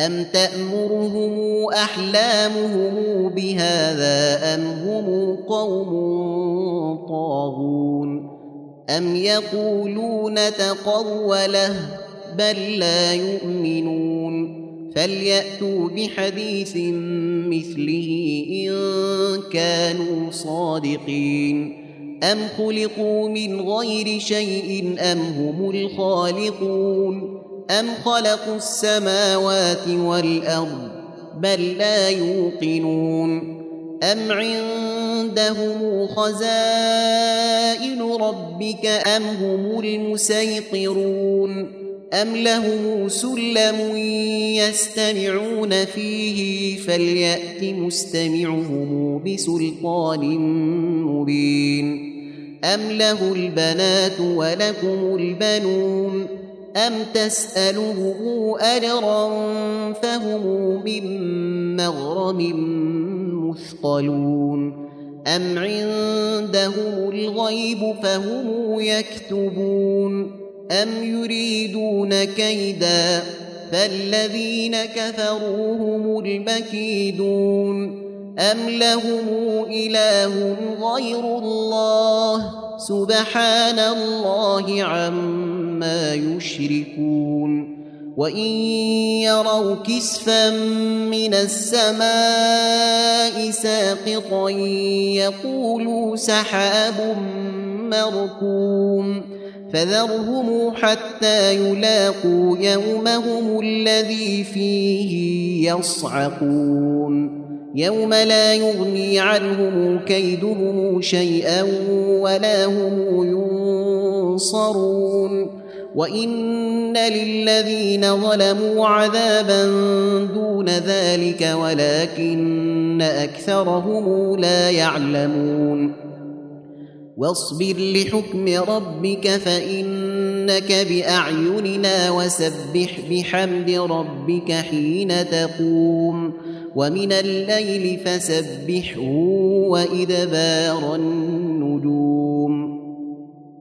أم تأمرهم أحلامهم بهذا أم هم قوم طاغون أم يقولون تقوله بل لا يؤمنون فليأتوا بحديث مثله إن كانوا صادقين أم خلقوا من غير شيء أم هم الخالقون أم خلقوا السماوات والأرض بل لا يوقنون أم عندهم خزائن ربك أم هم المسيطرون أم لهم سلم يستمعون فيه فليأت مستمعهم بسلطان مبين أم له البنات ولكم البنون أم تسألهم أجرا فهم من مغرم مثقلون أم عندهم الغيب فهم يكتبون أم يريدون كيدا فالذين كفروا هم المكيدون أم لهم إله غير الله سبحان الله عما يشركون وإن يروا كسفا من السماء ساقطا يقولوا سحاب مركوم فذرهم حتى يلاقوا يومهم الذي فيه يصعقون يوم لا يغني عنهم كيدهم شيئا ولا هم ينصرون وإن للذين ظلموا عذابا دون ذلك ولكن أكثرهم لا يعلمون واصبر لحكم ربك فإنك بأعيننا وسبح بحمد ربك حين تقوم ومن الليل فسبحه وإدبار النجوم